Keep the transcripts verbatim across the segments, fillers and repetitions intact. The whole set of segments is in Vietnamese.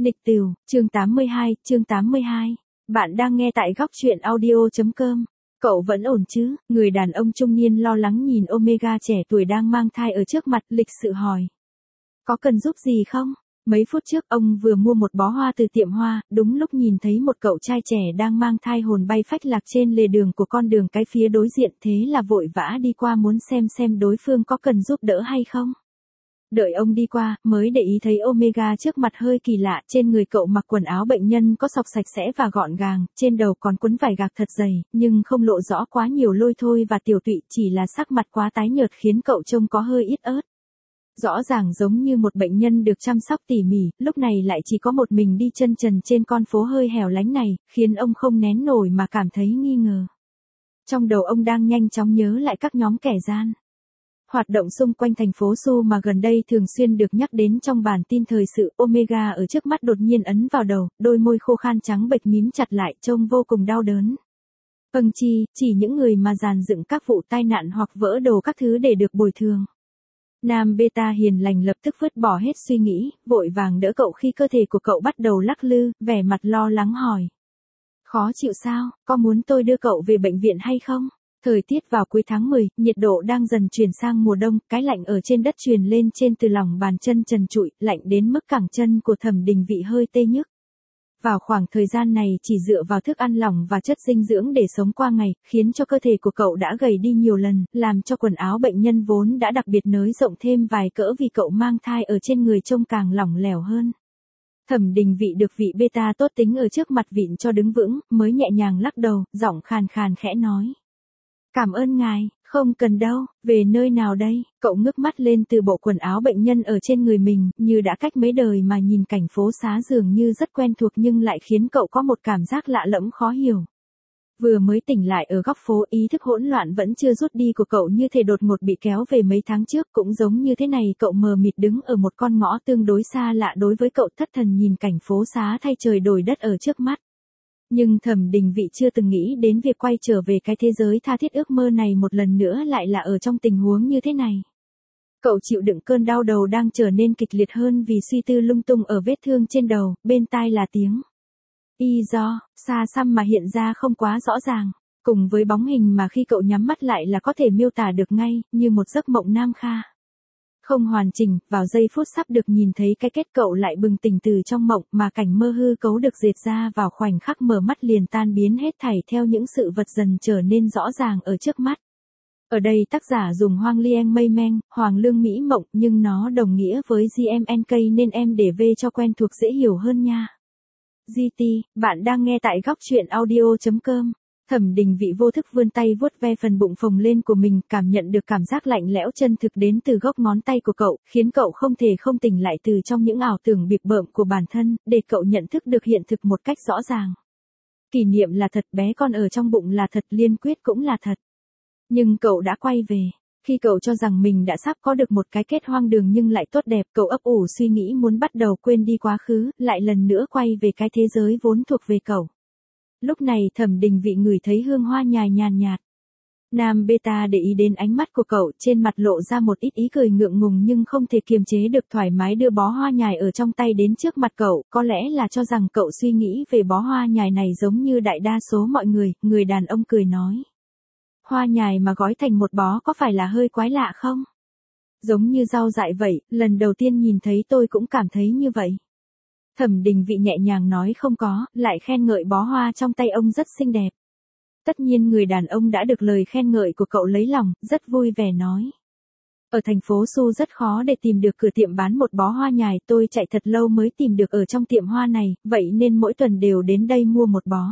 Nịch tửu, chương tám mươi hai, chương tám mươi hai. Bạn đang nghe tại góc truyện audio.com. Cậu vẫn ổn chứ? Người đàn ông trung niên lo lắng nhìn Omega trẻ tuổi đang mang thai ở trước mặt, lịch sự hỏi. Có cần giúp gì không? Mấy phút trước ông vừa mua một bó hoa từ tiệm hoa, đúng lúc nhìn thấy một cậu trai trẻ đang mang thai hồn bay phách lạc trên lề đường của con đường cái phía đối diện, thế là vội vã đi qua muốn xem xem đối phương có cần giúp đỡ hay không. Đợi ông đi qua, mới để ý thấy Omega trước mặt hơi kỳ lạ, trên người cậu mặc quần áo bệnh nhân có xộc sạch sẽ và gọn gàng, trên đầu còn quấn vải gạc thật dày, nhưng không lộ rõ quá nhiều lôi thôi và tiểu tụy, chỉ là sắc mặt quá tái nhợt khiến cậu trông có hơi ít ớt. Rõ ràng giống như một bệnh nhân được chăm sóc tỉ mỉ, lúc này lại chỉ có một mình đi chân trần trên con phố hơi hẻo lánh này, khiến ông không nén nổi mà cảm thấy nghi ngờ. Trong đầu ông đang nhanh chóng nhớ lại các nhóm kẻ gian. Hoạt động xung quanh thành phố Su mà gần đây thường xuyên được nhắc đến trong bản tin thời sự. Omega ở trước mắt đột nhiên ấn vào đầu, đôi môi khô khan trắng bệch mím chặt lại, trông vô cùng đau đớn. Vâng chi, chỉ những người mà dàn dựng các vụ tai nạn hoặc vỡ đồ các thứ để được bồi thường. Nam Beta hiền lành lập tức vứt bỏ hết suy nghĩ, vội vàng đỡ cậu khi cơ thể của cậu bắt đầu lắc lư, vẻ mặt lo lắng hỏi. Khó chịu sao, có muốn tôi đưa cậu về bệnh viện hay không? Thời tiết vào cuối tháng mười, nhiệt độ đang dần chuyển sang mùa đông, cái lạnh ở trên đất truyền lên trên từ lòng bàn chân trần trụi, lạnh đến mức cẳng chân của Thẩm Đình Vị hơi tê nhức. Vào khoảng thời gian này chỉ dựa vào thức ăn lỏng và chất dinh dưỡng để sống qua ngày, khiến cho cơ thể của cậu đã gầy đi nhiều lần, làm cho quần áo bệnh nhân vốn đã đặc biệt nới rộng thêm vài cỡ vì cậu mang thai ở trên người trông càng lỏng lẻo hơn. Thẩm Đình Vị được vị beta tốt tính ở trước mặt vịn cho đứng vững, mới nhẹ nhàng lắc đầu, giọng khàn khàn khẽ nói. Cảm ơn ngài, không cần đâu, về nơi nào đây? Cậu ngước mắt lên từ bộ quần áo bệnh nhân ở trên người mình, như đã cách mấy đời mà nhìn cảnh phố xá dường như rất quen thuộc nhưng lại khiến cậu có một cảm giác lạ lẫm khó hiểu. Vừa mới tỉnh lại ở góc phố, ý thức hỗn loạn vẫn chưa rút đi của cậu như thể đột ngột bị kéo về mấy tháng trước, cũng giống như thế này cậu mờ mịt đứng ở một con ngõ tương đối xa lạ đối với cậu, thất thần nhìn cảnh phố xá thay trời đổi đất ở trước mắt. Nhưng Thẩm Đình Vị chưa từng nghĩ đến việc quay trở về cái thế giới tha thiết ước mơ này một lần nữa lại là ở trong tình huống như thế này. Cậu chịu đựng cơn đau đầu đang trở nên kịch liệt hơn vì suy tư lung tung ở vết thương trên đầu, bên tai là tiếng. Y do, xa xăm mà hiện ra không quá rõ ràng, cùng với bóng hình mà khi cậu nhắm mắt lại là có thể miêu tả được ngay, như một giấc mộng nam kha. Không hoàn chỉnh, vào giây phút sắp được nhìn thấy cái kết cậu lại bừng tỉnh từ trong mộng mà cảnh mơ hư cấu được dệt ra vào khoảnh khắc mở mắt liền tan biến hết thảy theo những sự vật dần trở nên rõ ràng ở trước mắt. Ở đây tác giả dùng Hoang Liang Mây Meng, Hoàng Lương Mỹ Mộng nhưng nó đồng nghĩa với giê em en ca nên em để V cho quen thuộc dễ hiểu hơn nha. giê tê, bạn đang nghe tại góc truyện audio.com. Thẩm Đình Vị vô thức vươn tay vuốt ve phần bụng phồng lên của mình, cảm nhận được cảm giác lạnh lẽo chân thực đến từ gốc ngón tay của cậu, khiến cậu không thể không tỉnh lại từ trong những ảo tưởng bịp bợm của bản thân, để cậu nhận thức được hiện thực một cách rõ ràng. Kỷ niệm là thật, bé con ở trong bụng là thật, Liên Quyết cũng là thật. Nhưng cậu đã quay về. Khi cậu cho rằng mình đã sắp có được một cái kết hoang đường nhưng lại tốt đẹp, cậu ấp ủ suy nghĩ muốn bắt đầu quên đi quá khứ, lại lần nữa quay về cái thế giới vốn thuộc về cậu. Lúc này Thẩm Đình Vị ngửi thấy hương hoa nhài nhàn nhạt. Nam Beta để ý đến ánh mắt của cậu, trên mặt lộ ra một ít ý cười ngượng ngùng nhưng không thể kiềm chế được, thoải mái đưa bó hoa nhài ở trong tay đến trước mặt cậu, có lẽ là cho rằng cậu suy nghĩ về bó hoa nhài này giống như đại đa số mọi người, người đàn ông cười nói. Hoa nhài mà gói thành một bó có phải là hơi quái lạ không? Giống như rau dại vậy, lần đầu tiên nhìn thấy tôi cũng cảm thấy như vậy. Thẩm Đình Vị nhẹ nhàng nói không có, lại khen ngợi bó hoa trong tay ông rất xinh đẹp. Tất nhiên người đàn ông đã được lời khen ngợi của cậu lấy lòng, rất vui vẻ nói. Ở thành phố Su rất khó để tìm được cửa tiệm bán một bó hoa nhài, tôi chạy thật lâu mới tìm được ở trong tiệm hoa này, vậy nên mỗi tuần đều đến đây mua một bó.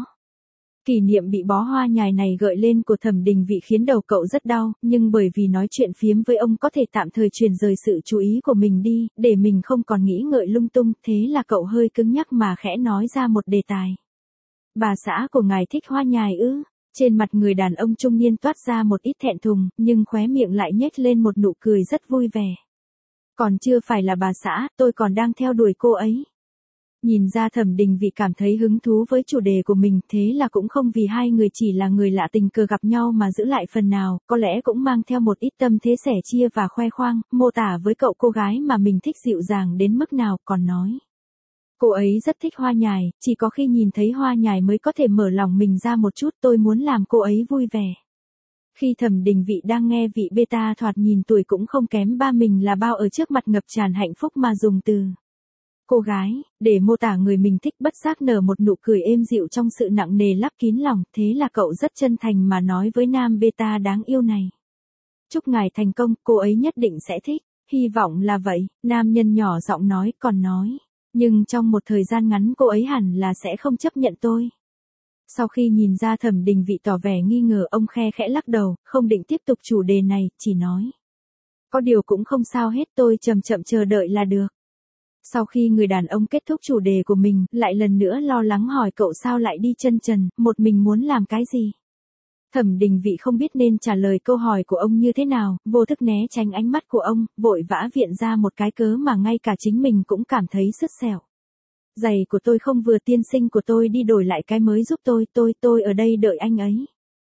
Kỷ niệm bị bó hoa nhài này gợi lên của Thẩm Đình Vị khiến đầu cậu rất đau, nhưng bởi vì nói chuyện phiếm với ông có thể tạm thời chuyển rời sự chú ý của mình đi, để mình không còn nghĩ ngợi lung tung, thế là cậu hơi cứng nhắc mà khẽ nói ra một đề tài. Bà xã của ngài thích hoa nhài ư? Trên mặt người đàn ông trung niên toát ra một ít thẹn thùng, nhưng khóe miệng lại nhếch lên một nụ cười rất vui vẻ. Còn chưa phải là bà xã, tôi còn đang theo đuổi cô ấy. Nhìn ra Thẩm Đình Vị cảm thấy hứng thú với chủ đề của mình, thế là cũng không vì hai người chỉ là người lạ tình cờ gặp nhau mà giữ lại phần nào, có lẽ cũng mang theo một ít tâm thế sẻ chia và khoe khoang, mô tả với cậu cô gái mà mình thích dịu dàng đến mức nào, còn nói. Cô ấy rất thích hoa nhài, chỉ có khi nhìn thấy hoa nhài mới có thể mở lòng mình ra một chút, tôi muốn làm cô ấy vui vẻ. Khi Thẩm Đình Vị đang nghe vị beta thoạt nhìn tuổi cũng không kém ba mình là bao ở trước mặt ngập tràn hạnh phúc mà dùng từ cô gái, để mô tả người mình thích, bất giác nở một nụ cười êm dịu trong sự nặng nề lấp kín lòng, thế là cậu rất chân thành mà nói với nam beta đáng yêu này. Chúc ngài thành công, cô ấy nhất định sẽ thích, hy vọng là vậy, nam nhân nhỏ giọng nói, còn nói, nhưng trong một thời gian ngắn cô ấy hẳn là sẽ không chấp nhận tôi. Sau khi nhìn ra Thẩm Đình Vị tỏ vẻ nghi ngờ, ông khe khẽ lắc đầu, không định tiếp tục chủ đề này, chỉ nói. Có điều cũng không sao hết, tôi chậm chậm chờ đợi là được. Sau khi người đàn ông kết thúc chủ đề của mình, lại lần nữa lo lắng hỏi cậu sao lại đi chân trần, một mình muốn làm cái gì? Thẩm Đình Vị không biết nên trả lời câu hỏi của ông như thế nào, vô thức né tránh ánh mắt của ông, vội vã viện ra một cái cớ mà ngay cả chính mình cũng cảm thấy sứt sẹo. Giày của tôi không vừa, tiên sinh của tôi đi đổi lại cái mới giúp tôi, tôi, tôi ở đây đợi anh ấy.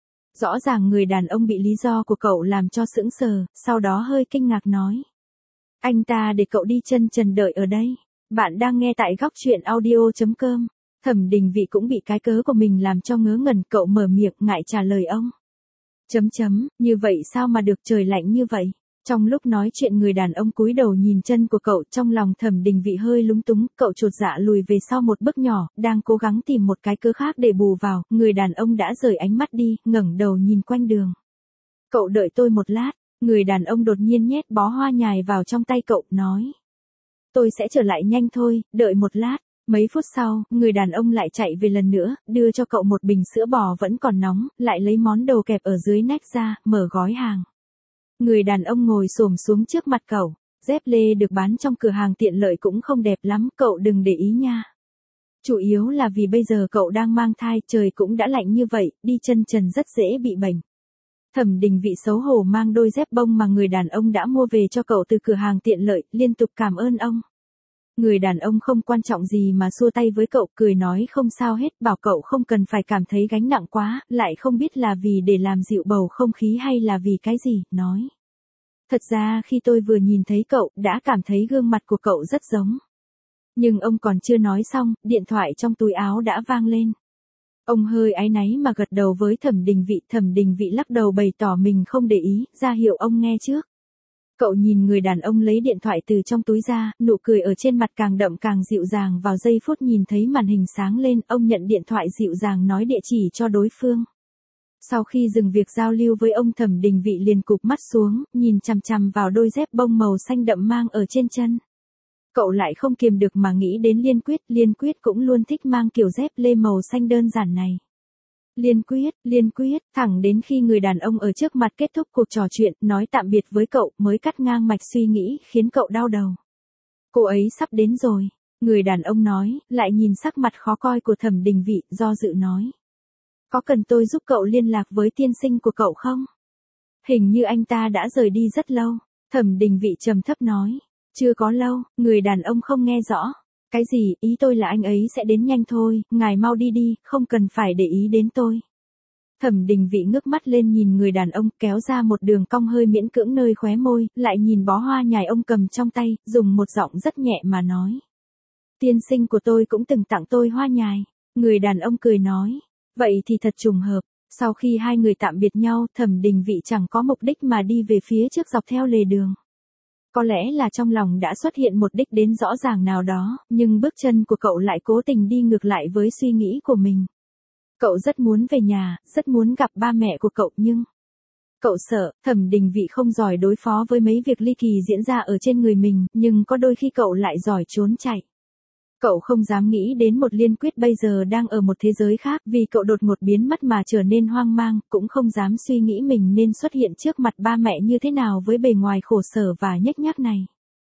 Rõ ràng người đàn ông bị lý do của cậu làm cho sững sờ, sau đó hơi kinh ngạc nói. Anh ta để cậu đi chân trần đợi ở đây. Bạn đang nghe tại góc truyện audio chấm com. Thẩm Đình Vị cũng bị cái cớ của mình làm cho ngớ ngẩn, cậu mở miệng ngại trả lời ông. Chấm chấm, như vậy sao mà được, trời lạnh như vậy. Trong lúc nói chuyện người đàn ông cúi đầu nhìn chân của cậu, trong lòng Thẩm Đình Vị hơi lúng túng, cậu chột dạ lùi về sau một bước nhỏ, đang cố gắng tìm một cái cớ khác để bù vào, người đàn ông đã rời ánh mắt đi, ngẩng đầu nhìn quanh đường. Cậu đợi tôi một lát, người đàn ông đột nhiên nhét bó hoa nhài vào trong tay cậu, nói. Tôi sẽ trở lại nhanh thôi, đợi một lát. Mấy phút sau, người đàn ông lại chạy về lần nữa, đưa cho cậu một bình sữa bò vẫn còn nóng, lại lấy món đồ kẹp ở dưới nách ra, mở gói hàng. Người đàn ông ngồi xổm xuống trước mặt cậu, dép lê được bán trong cửa hàng tiện lợi cũng không đẹp lắm, cậu đừng để ý nha. Chủ yếu là vì bây giờ cậu đang mang thai, trời cũng đã lạnh như vậy, đi chân trần rất dễ bị bệnh. Thẩm Đình Vị xấu hổ mang đôi dép bông mà người đàn ông đã mua về cho cậu từ cửa hàng tiện lợi, liên tục cảm ơn ông. Người đàn ông không quan trọng gì mà xua tay với cậu, cười nói không sao hết, bảo cậu không cần phải cảm thấy gánh nặng quá, lại không biết là vì để làm dịu bầu không khí hay là vì cái gì, nói. Thật ra khi tôi vừa nhìn thấy cậu, đã cảm thấy gương mặt của cậu rất giống. Nhưng ông còn chưa nói xong, điện thoại trong túi áo đã vang lên. Ông hơi áy náy mà gật đầu với Thẩm Đình Vị, Thẩm Đình Vị lắc đầu bày tỏ mình không để ý, ra hiệu ông nghe trước. Cậu nhìn người đàn ông lấy điện thoại từ trong túi ra, nụ cười ở trên mặt càng đậm càng dịu dàng, vào giây phút nhìn thấy màn hình sáng lên, ông nhận điện thoại dịu dàng nói địa chỉ cho đối phương. Sau khi dừng việc giao lưu với ông, Thẩm Đình Vị liền cụp mắt xuống, nhìn chằm chằm vào đôi dép bông màu xanh đậm mang ở trên chân. Cậu lại không kiềm được mà nghĩ đến Liên Quyết, Liên Quyết cũng luôn thích mang kiểu dép lê màu xanh đơn giản này. Liên Quyết, Liên Quyết, thẳng đến khi người đàn ông ở trước mặt kết thúc cuộc trò chuyện, nói tạm biệt với cậu, mới cắt ngang mạch suy nghĩ, khiến cậu đau đầu. Cô ấy sắp đến rồi, người đàn ông nói, lại nhìn sắc mặt khó coi của Thẩm Đình Vị, do dự nói. Có cần tôi giúp cậu liên lạc với tiên sinh của cậu không? Hình như anh ta đã rời đi rất lâu, Thẩm Đình Vị trầm thấp nói. Chưa có lâu, người đàn ông không nghe rõ. Cái gì, ý tôi là anh ấy sẽ đến nhanh thôi, ngài mau đi đi, không cần phải để ý đến tôi. Thẩm Đình Vị ngước mắt lên nhìn người đàn ông, kéo ra một đường cong hơi miễn cưỡng nơi khóe môi, lại nhìn bó hoa nhài ông cầm trong tay, dùng một giọng rất nhẹ mà nói. Tiên sinh của tôi cũng từng tặng tôi hoa nhài. Người đàn ông cười nói. Vậy thì thật trùng hợp. Sau khi hai người tạm biệt nhau, Thẩm Đình Vị chẳng có mục đích mà đi về phía trước dọc theo lề đường. Có lẽ là trong lòng đã xuất hiện một đích đến rõ ràng nào đó, nhưng bước chân của cậu lại cố tình đi ngược lại với suy nghĩ của mình. Cậu rất muốn về nhà, rất muốn gặp ba mẹ của cậu nhưng... Cậu sợ, Thẩm Đình Vị không giỏi đối phó với mấy việc ly kỳ diễn ra ở trên người mình, nhưng có đôi khi cậu lại giỏi trốn chạy. Cậu không dám nghĩ đến một Liên Quyết bây giờ đang ở một thế giới khác, vì cậu đột ngột biến mất mà trở nên hoang mang, cũng không dám suy nghĩ mình nên xuất hiện trước mặt ba mẹ như thế nào với bề ngoài khổ sở và nhếch nhác này.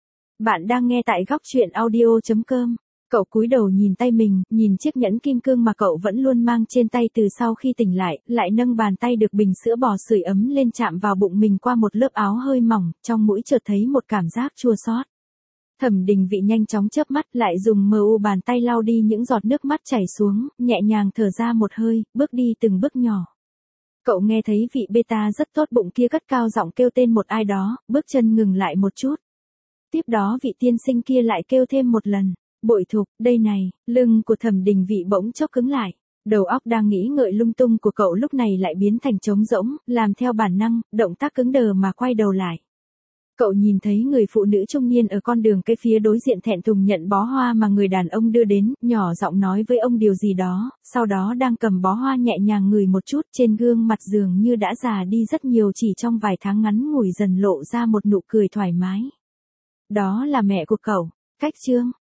Bạn đang nghe tại góc truyện audio chấm com. Cậu cúi đầu nhìn tay mình, nhìn chiếc nhẫn kim cương mà cậu vẫn luôn mang trên tay từ sau khi tỉnh lại, lại nâng bàn tay được bình sữa bò sưởi ấm lên chạm vào bụng mình qua một lớp áo hơi mỏng, trong mũi chợt thấy một cảm giác chua xót. Thẩm Đình Vị nhanh chóng chớp mắt, lại dùng mờ u bàn tay lau đi những giọt nước mắt chảy xuống, nhẹ nhàng thở ra một hơi, bước đi từng bước nhỏ. Cậu nghe thấy vị beta rất tốt bụng kia cất cao giọng kêu tên một ai đó, bước chân ngừng lại một chút. Tiếp đó vị tiên sinh kia lại kêu thêm một lần. Bội Thục, đây này, lưng của Thẩm Đình Vị bỗng chốc cứng lại. Đầu óc đang nghĩ ngợi lung tung của cậu lúc này lại biến thành trống rỗng, làm theo bản năng, động tác cứng đờ mà quay đầu lại. Cậu nhìn thấy người phụ nữ trung niên ở con đường cây phía đối diện thẹn thùng nhận bó hoa mà người đàn ông đưa đến, nhỏ giọng nói với ông điều gì đó, sau đó đang cầm bó hoa nhẹ nhàng ngửi một chút, trên gương mặt dường như đã già đi rất nhiều chỉ trong vài tháng ngắn ngủi dần lộ ra một nụ cười thoải mái. Đó là mẹ của cậu, Cách Trương.